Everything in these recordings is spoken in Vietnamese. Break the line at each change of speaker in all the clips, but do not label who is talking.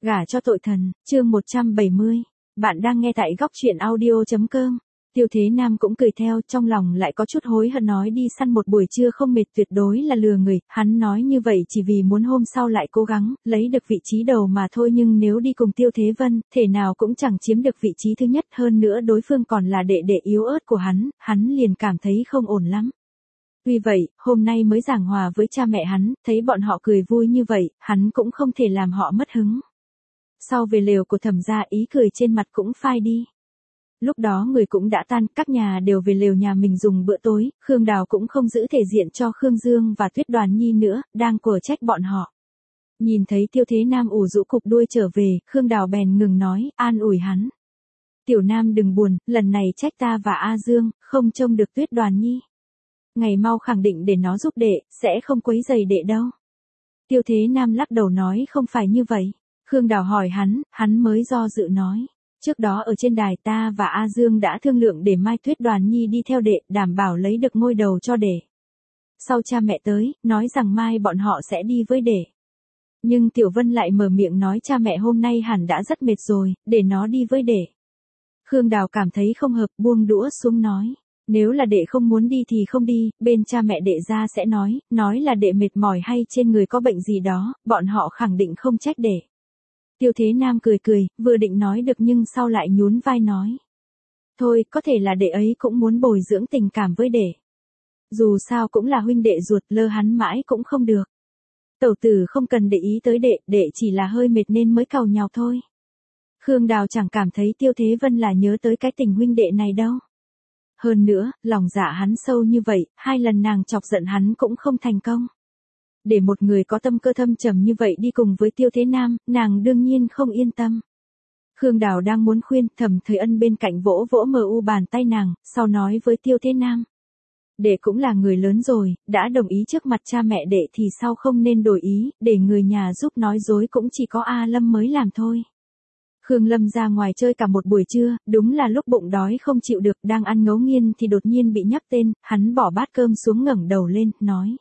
Gả cho tội thần, chương 170. Bạn đang nghe tại góc truyện audio.com. Tiêu Thế Nam cũng cười theo, trong lòng lại có chút hối hận nói đi săn một buổi trưa không mệt tuyệt đối là lừa người, hắn nói như vậy chỉ vì muốn hôm sau lại cố gắng, lấy được vị trí đầu mà thôi, nhưng nếu đi cùng Tiêu Thế Vân, thể nào cũng chẳng chiếm được vị trí thứ nhất, hơn nữa đối phương còn là đệ đệ yếu ớt của hắn liền cảm thấy không ổn lắm. Tuy vậy, hôm nay mới giảng hòa với cha mẹ hắn, thấy bọn họ cười vui như vậy, hắn cũng không thể làm họ mất hứng. Sau về lều của Thẩm gia, ý cười trên mặt cũng phai đi. Lúc đó người cũng đã tan, các nhà đều về lều nhà mình dùng bữa tối, Khương Đào cũng không giữ thể diện cho Khương Dương và Tuyết Đoàn Nhi nữa, đang quở trách bọn họ. Nhìn thấy Tiêu Thế Nam ủ rũ cục đuôi trở về, Khương Đào bèn ngừng nói, an ủi hắn. Tiểu Nam đừng buồn, lần này trách ta và A Dương, không trông được Tuyết Đoàn Nhi. Ngày mau khẳng định để nó giúp đệ, sẽ không quấy rầy đệ đâu. Tiêu Thế Nam lắc đầu nói không phải như vậy. Khương Đào hỏi hắn mới do dự nói. Trước đó ở trên đài ta và A Dương đã thương lượng để mai Tuyết Đoàn Nhi đi theo đệ, đảm bảo lấy được ngôi đầu cho đệ. Sau cha mẹ tới, nói rằng mai bọn họ sẽ đi với đệ. Nhưng Tiểu Vân lại mở miệng nói cha mẹ hôm nay hẳn đã rất mệt rồi, để nó đi với đệ. Khương Đào cảm thấy không hợp, buông đũa xuống nói. Nếu là đệ không muốn đi thì không đi, bên cha mẹ đệ ra sẽ nói là đệ mệt mỏi hay trên người có bệnh gì đó, bọn họ khẳng định không trách đệ. Tiêu Thế Nam cười, vừa định nói được nhưng sau lại nhún vai nói. Thôi, có thể là đệ ấy cũng muốn bồi dưỡng tình cảm với đệ. Dù sao cũng là huynh đệ ruột, lơ hắn mãi cũng không được. Tẩu tử không cần để ý tới đệ chỉ là hơi mệt nên mới càu nhàu thôi. Khương Đào chẳng cảm thấy Tiêu Thế Vân là nhớ tới cái tình huynh đệ này đâu. Hơn nữa, lòng dạ hắn sâu như vậy, 2 lần nàng chọc giận hắn cũng không thành công. Để một người có tâm cơ thâm trầm như vậy đi cùng với Tiêu Thế Nam, nàng đương nhiên không yên tâm. Khương Đào đang muốn khuyên, Thẩm Thời Ân bên cạnh vỗ mu bàn tay nàng, sau nói với Tiêu Thế Nam. Đệ cũng là người lớn rồi, đã đồng ý trước mặt cha mẹ đệ thì sao không nên đổi ý, để người nhà giúp nói dối cũng chỉ có A Lâm mới làm thôi. Khương Lâm ra ngoài chơi cả một buổi trưa, đúng là lúc bụng đói không chịu được, đang ăn ngấu nghiên thì đột nhiên bị nhắc tên, hắn bỏ bát cơm xuống ngẩng đầu lên, nói.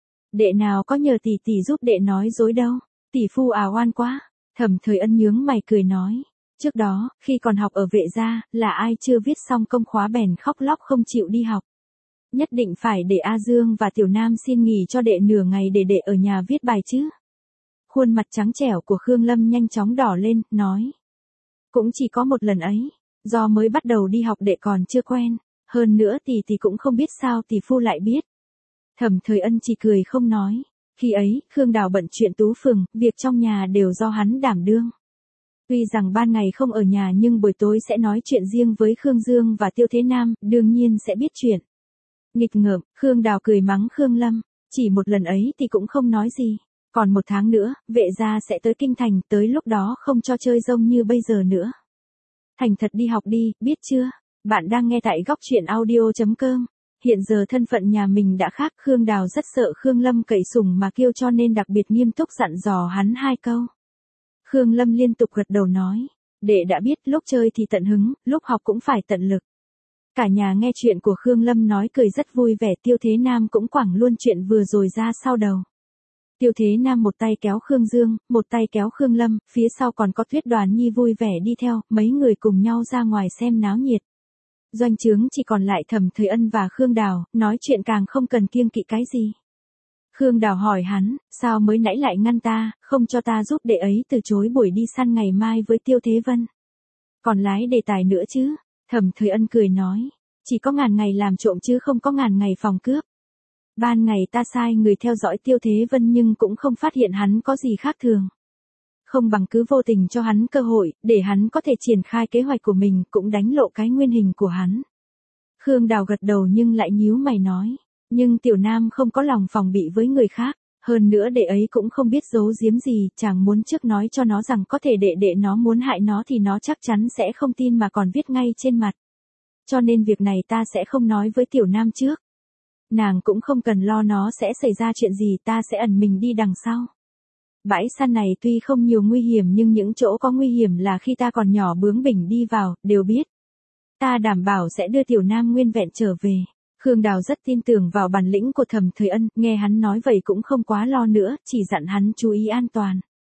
Đệ nào có nhờ tỷ tỷ giúp đệ nói dối đâu, tỷ phu oan quá. Thẩm Thời Ân nhướng mày cười nói. Trước đó, khi còn học ở Vệ gia, là ai chưa viết xong công khóa bèn khóc lóc không chịu đi học. Nhất định phải để A Dương và Tiểu Nam xin nghỉ cho đệ nửa ngày để đệ ở nhà viết bài chứ. Khuôn mặt trắng trẻo của Khương Lâm nhanh chóng đỏ lên, nói. Cũng chỉ có một lần ấy, do mới bắt đầu đi học đệ còn chưa quen, hơn nữa tỷ cũng không biết sao tỷ phu lại biết. Thẩm Thời Ân chỉ cười không nói, khi ấy, Khương Đào bận chuyện tú phường, việc trong nhà đều do hắn đảm đương. Tuy rằng ban ngày không ở nhà nhưng buổi tối sẽ nói chuyện riêng với Khương Dương và Tiêu Thế Nam, đương nhiên sẽ biết chuyện. Nghịch ngợm, Khương Đào cười mắng Khương Lâm, chỉ một lần ấy thì cũng không nói gì. Còn 1 tháng nữa, Vệ gia sẽ tới kinh thành, tới lúc đó không cho chơi rông như bây giờ nữa. Thành thật đi học đi, biết chưa? Bạn đang nghe tại góc truyện audio.com. Hiện giờ thân phận nhà mình đã khác, Khương Đào rất sợ Khương Lâm cậy sủng mà kêu cho nên đặc biệt nghiêm túc dặn dò hắn 2 câu. Khương Lâm liên tục gật đầu nói, đệ đã biết, lúc chơi thì tận hứng, lúc học cũng phải tận lực. Cả nhà nghe chuyện của Khương Lâm nói cười rất vui vẻ, Tiêu Thế Nam cũng quẳng luôn chuyện vừa rồi ra sau đầu. Tiêu Thế Nam một tay kéo Khương Dương, một tay kéo Khương Lâm, phía sau còn có Tuyết Đoàn Nhi vui vẻ đi theo, mấy người cùng nhau ra ngoài xem náo nhiệt. Doanh trướng chỉ còn lại Thẩm Thời Ân và Khương Đào, nói chuyện càng không cần kiêng kỵ cái gì. Khương Đào hỏi hắn, sao mới nãy lại ngăn ta, không cho ta giúp đệ ấy từ chối buổi đi săn ngày mai với Tiêu Thế Vân. Còn lái đề tài nữa chứ, Thẩm Thời Ân cười nói, chỉ có ngàn ngày làm trộm chứ không có ngàn ngày phòng cướp. Ban ngày ta sai người theo dõi Tiêu Thế Vân nhưng cũng không phát hiện hắn có gì khác thường. Không bằng cứ vô tình cho hắn cơ hội, để hắn có thể triển khai kế hoạch của mình, cũng đánh lộ cái nguyên hình của hắn. Khương Đào gật đầu nhưng lại nhíu mày nói, nhưng Tiểu Nam không có lòng phòng bị với người khác, hơn nữa đệ ấy cũng không biết giấu giếm gì, chàng muốn trước nói cho nó rằng có thể đệ nó muốn hại nó thì nó chắc chắn sẽ không tin mà còn viết ngay trên mặt. Cho nên việc này ta sẽ không nói với Tiểu Nam trước. Nàng cũng không cần lo nó sẽ xảy ra chuyện gì, ta sẽ ẩn mình đi đằng sau. Bãi săn này tuy không nhiều nguy hiểm nhưng những chỗ có nguy hiểm là khi ta còn nhỏ bướng bỉnh đi vào, đều biết. Ta đảm bảo sẽ đưa Tiểu Nam nguyên vẹn trở về. Khương Đào rất tin tưởng vào bản lĩnh của Thẩm Thời Ân, nghe hắn nói vậy cũng không quá lo nữa, chỉ dặn hắn chú ý an toàn.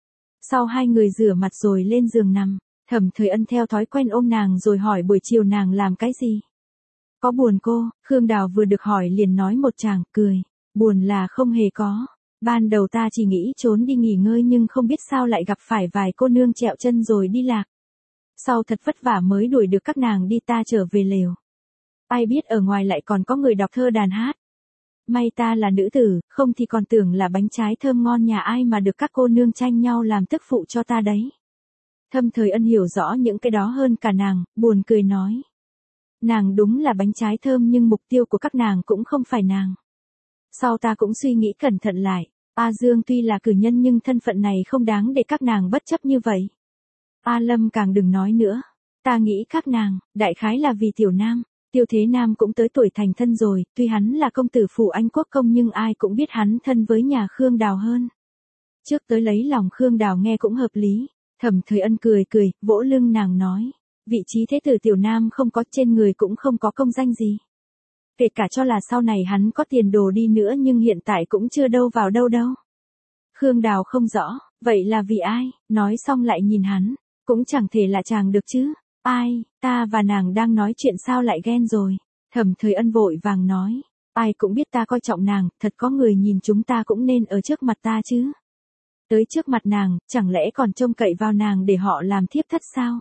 Sau hai người rửa mặt rồi lên giường nằm, Thẩm Thời Ân theo thói quen ôm nàng rồi hỏi buổi chiều nàng làm cái gì. Có buồn cô, Khương Đào vừa được hỏi liền nói một tràng, cười. Buồn là không hề có. Ban đầu ta chỉ nghĩ trốn đi nghỉ ngơi nhưng không biết sao lại gặp phải vài cô nương trẹo chân rồi đi lạc. Sau thật vất vả mới đuổi được các nàng đi ta trở về lều. Ai biết ở ngoài lại còn có người đọc thơ đàn hát. May ta là nữ tử, không thì còn tưởng là bánh trái thơm ngon nhà ai mà được các cô nương tranh nhau làm tức phụ cho ta đấy. Thâm Thời Ân hiểu rõ những cái đó hơn cả nàng, buồn cười nói. Nàng đúng là bánh trái thơm nhưng mục tiêu của các nàng cũng không phải nàng. Sau ta cũng suy nghĩ cẩn thận lại, A Dương tuy là cử nhân nhưng thân phận này không đáng để các nàng bất chấp như vậy. A Lâm càng đừng nói nữa, ta nghĩ các nàng, đại khái là vì Tiểu Nam. Tiêu Thế Nam cũng tới tuổi thành thân rồi, tuy hắn là công tử phủ Anh Quốc công nhưng ai cũng biết hắn thân với nhà Khương Đào hơn. Trước tới lấy lòng Khương Đào nghe cũng hợp lý, Thẩm Thời Ân cười cười, vỗ lưng nàng nói, vị trí thế tử Tiểu Nam không có, trên người cũng không có công danh gì. Kể cả cho là sau này hắn có tiền đồ đi nữa nhưng hiện tại cũng chưa đâu vào đâu đâu. Khương Đào không rõ, vậy là vì ai, nói xong lại nhìn hắn, cũng chẳng thể là chàng được chứ. Ai, ta và nàng đang nói chuyện sao lại ghen rồi. Thẩm Thời Ân vội vàng nói, ai cũng biết ta coi trọng nàng, thật có người nhìn chúng ta cũng nên ở trước mặt ta chứ. Tới trước mặt nàng, chẳng lẽ còn trông cậy vào nàng để họ làm thiếp thất sao?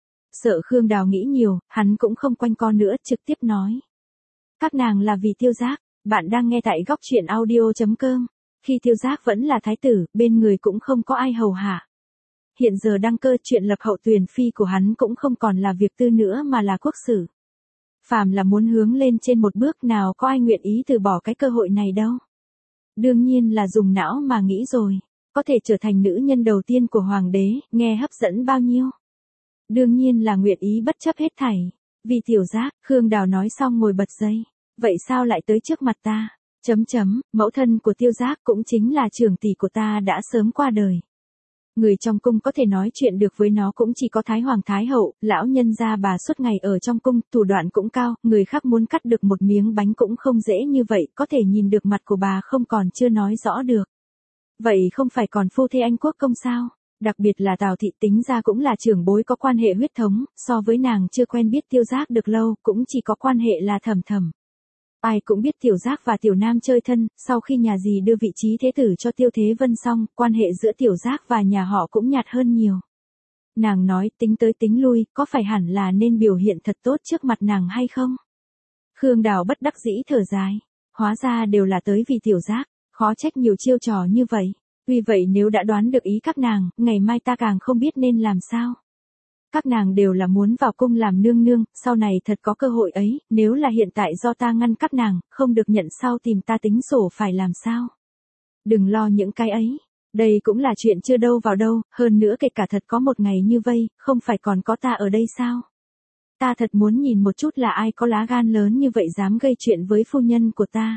Sợ Khương Đào nghĩ nhiều, hắn cũng không quanh co nữa, trực tiếp nói. Các nàng là vì Tiêu Giác, bạn đang nghe tại góc truyện audio.com. Khi Tiêu Giác vẫn là thái tử, bên người cũng không có ai hầu hạ. Hiện giờ đăng cơ, chuyện lập hậu tuyền phi của hắn cũng không còn là việc tư nữa mà là quốc sử. Phàm là muốn hướng lên trên một bước nào có ai nguyện ý từ bỏ cái cơ hội này đâu. Đương nhiên là dùng não mà nghĩ rồi, có thể trở thành nữ nhân đầu tiên của hoàng đế, nghe hấp dẫn bao nhiêu. Đương nhiên là nguyện ý bất chấp hết thảy. Vì Tiểu Giác, Khương Đào nói xong ngồi bật dậy. Vậy sao lại tới trước mặt ta? Mẫu thân của Tiêu Giác cũng chính là trưởng tỷ của ta đã sớm qua đời. Người trong cung có thể nói chuyện được với nó cũng chỉ có Thái Hoàng Thái Hậu, lão nhân gia bà suốt ngày ở trong cung, thủ đoạn cũng cao, người khác muốn cắt được một miếng bánh cũng không dễ như vậy, có thể nhìn được mặt của bà không còn chưa nói rõ được. Vậy không phải còn phu thê Anh Quốc công sao? Đặc biệt là Tào Thị tính ra cũng là trưởng bối có quan hệ huyết thống, so với nàng chưa quen biết Tiêu Giác được lâu, cũng chỉ có quan hệ là thầm thầm. Ai cũng biết Tiểu Giác và Tiểu Nam chơi thân, sau khi nhà dì đưa vị trí thế tử cho Tiêu Thế Vân xong, quan hệ giữa Tiểu Giác và nhà họ cũng nhạt hơn nhiều. Nàng nói tính tới tính lui, có phải hẳn là nên biểu hiện thật tốt trước mặt nàng hay không? Khương Đào bất đắc dĩ thở dài, hóa ra đều là tới vì Tiểu Giác, khó trách nhiều chiêu trò như vậy. Vì vậy nếu đã đoán được ý các nàng, ngày mai ta càng không biết nên làm sao. Các nàng đều là muốn vào cung làm nương nương, sau này thật có cơ hội ấy, nếu là hiện tại do ta ngăn các nàng, không được nhận sau tìm ta tính sổ phải làm sao. Đừng lo những cái ấy, đây cũng là chuyện chưa đâu vào đâu, hơn nữa kể cả thật có một ngày như vây, không phải còn có ta ở đây sao. Ta thật muốn nhìn một chút là ai có lá gan lớn như vậy dám gây chuyện với phu nhân của ta.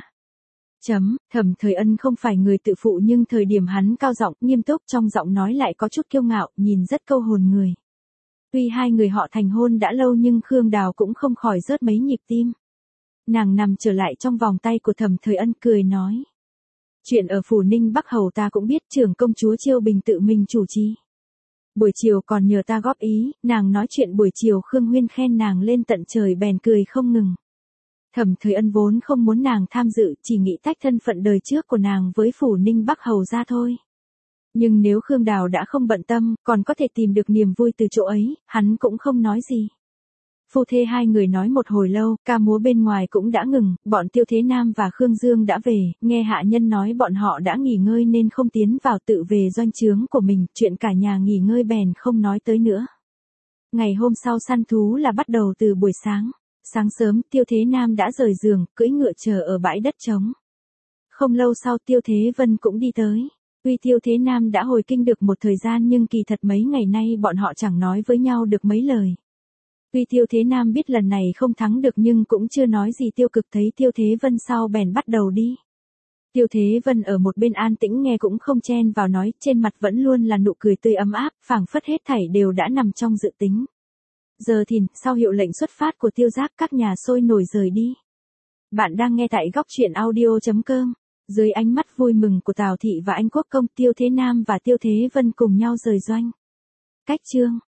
Thẩm Thời Ân không phải người tự phụ nhưng thời điểm hắn cao giọng, nghiêm túc, trong giọng nói lại có chút kiêu ngạo, nhìn rất câu hồn người. Tuy hai người họ thành hôn đã lâu nhưng Khương Đào cũng không khỏi rớt mấy nhịp tim. Nàng nằm trở lại trong vòng tay của Thẩm Thời Ân cười nói. Chuyện ở phủ Ninh Bắc Hầu ta cũng biết, trưởng công chúa Chiêu Bình tự mình chủ trì. Buổi chiều còn nhờ ta góp ý, nàng nói chuyện buổi chiều Khương Huyên khen nàng lên tận trời bèn cười không ngừng. Thẩm Thời Ân vốn không muốn nàng tham dự, chỉ nghĩ tách thân phận đời trước của nàng với phủ Ninh Bắc Hầu ra thôi. Nhưng nếu Khương Đào đã không bận tâm, còn có thể tìm được niềm vui từ chỗ ấy, hắn cũng không nói gì. Phu thê hai người nói một hồi lâu, ca múa bên ngoài cũng đã ngừng, bọn Tiêu Thế Nam và Khương Dương đã về, nghe hạ nhân nói bọn họ đã nghỉ ngơi nên không tiến vào, tự về doanh trướng của mình, chuyện cả nhà nghỉ ngơi bèn không nói tới nữa. Ngày hôm sau săn thú là bắt đầu từ buổi sáng. Sáng sớm, Tiêu Thế Nam đã rời giường, cưỡi ngựa chờ ở bãi đất trống. Không lâu sau Tiêu Thế Vân cũng đi tới. Tuy Tiêu Thế Nam đã hồi kinh được một thời gian nhưng kỳ thật mấy ngày nay bọn họ chẳng nói với nhau được mấy lời. Tuy Tiêu Thế Nam biết lần này không thắng được nhưng cũng chưa nói gì tiêu cực, thấy Tiêu Thế Vân sau bèn bắt đầu đi. Tiêu Thế Vân ở một bên an tĩnh nghe cũng không chen vào nói, trên mặt vẫn luôn là nụ cười tươi ấm áp, phảng phất hết thảy đều đã nằm trong dự tính. Giờ thìn, sau hiệu lệnh xuất phát của Tiêu Giác các nhà sôi nổi rời đi. Bạn đang nghe tại góc truyện audio.com. Dưới ánh mắt vui mừng của Tào Thị và anh Quốc Công, Tiêu Thế Nam và Tiêu Thế Vân cùng nhau rời doanh. Cách chương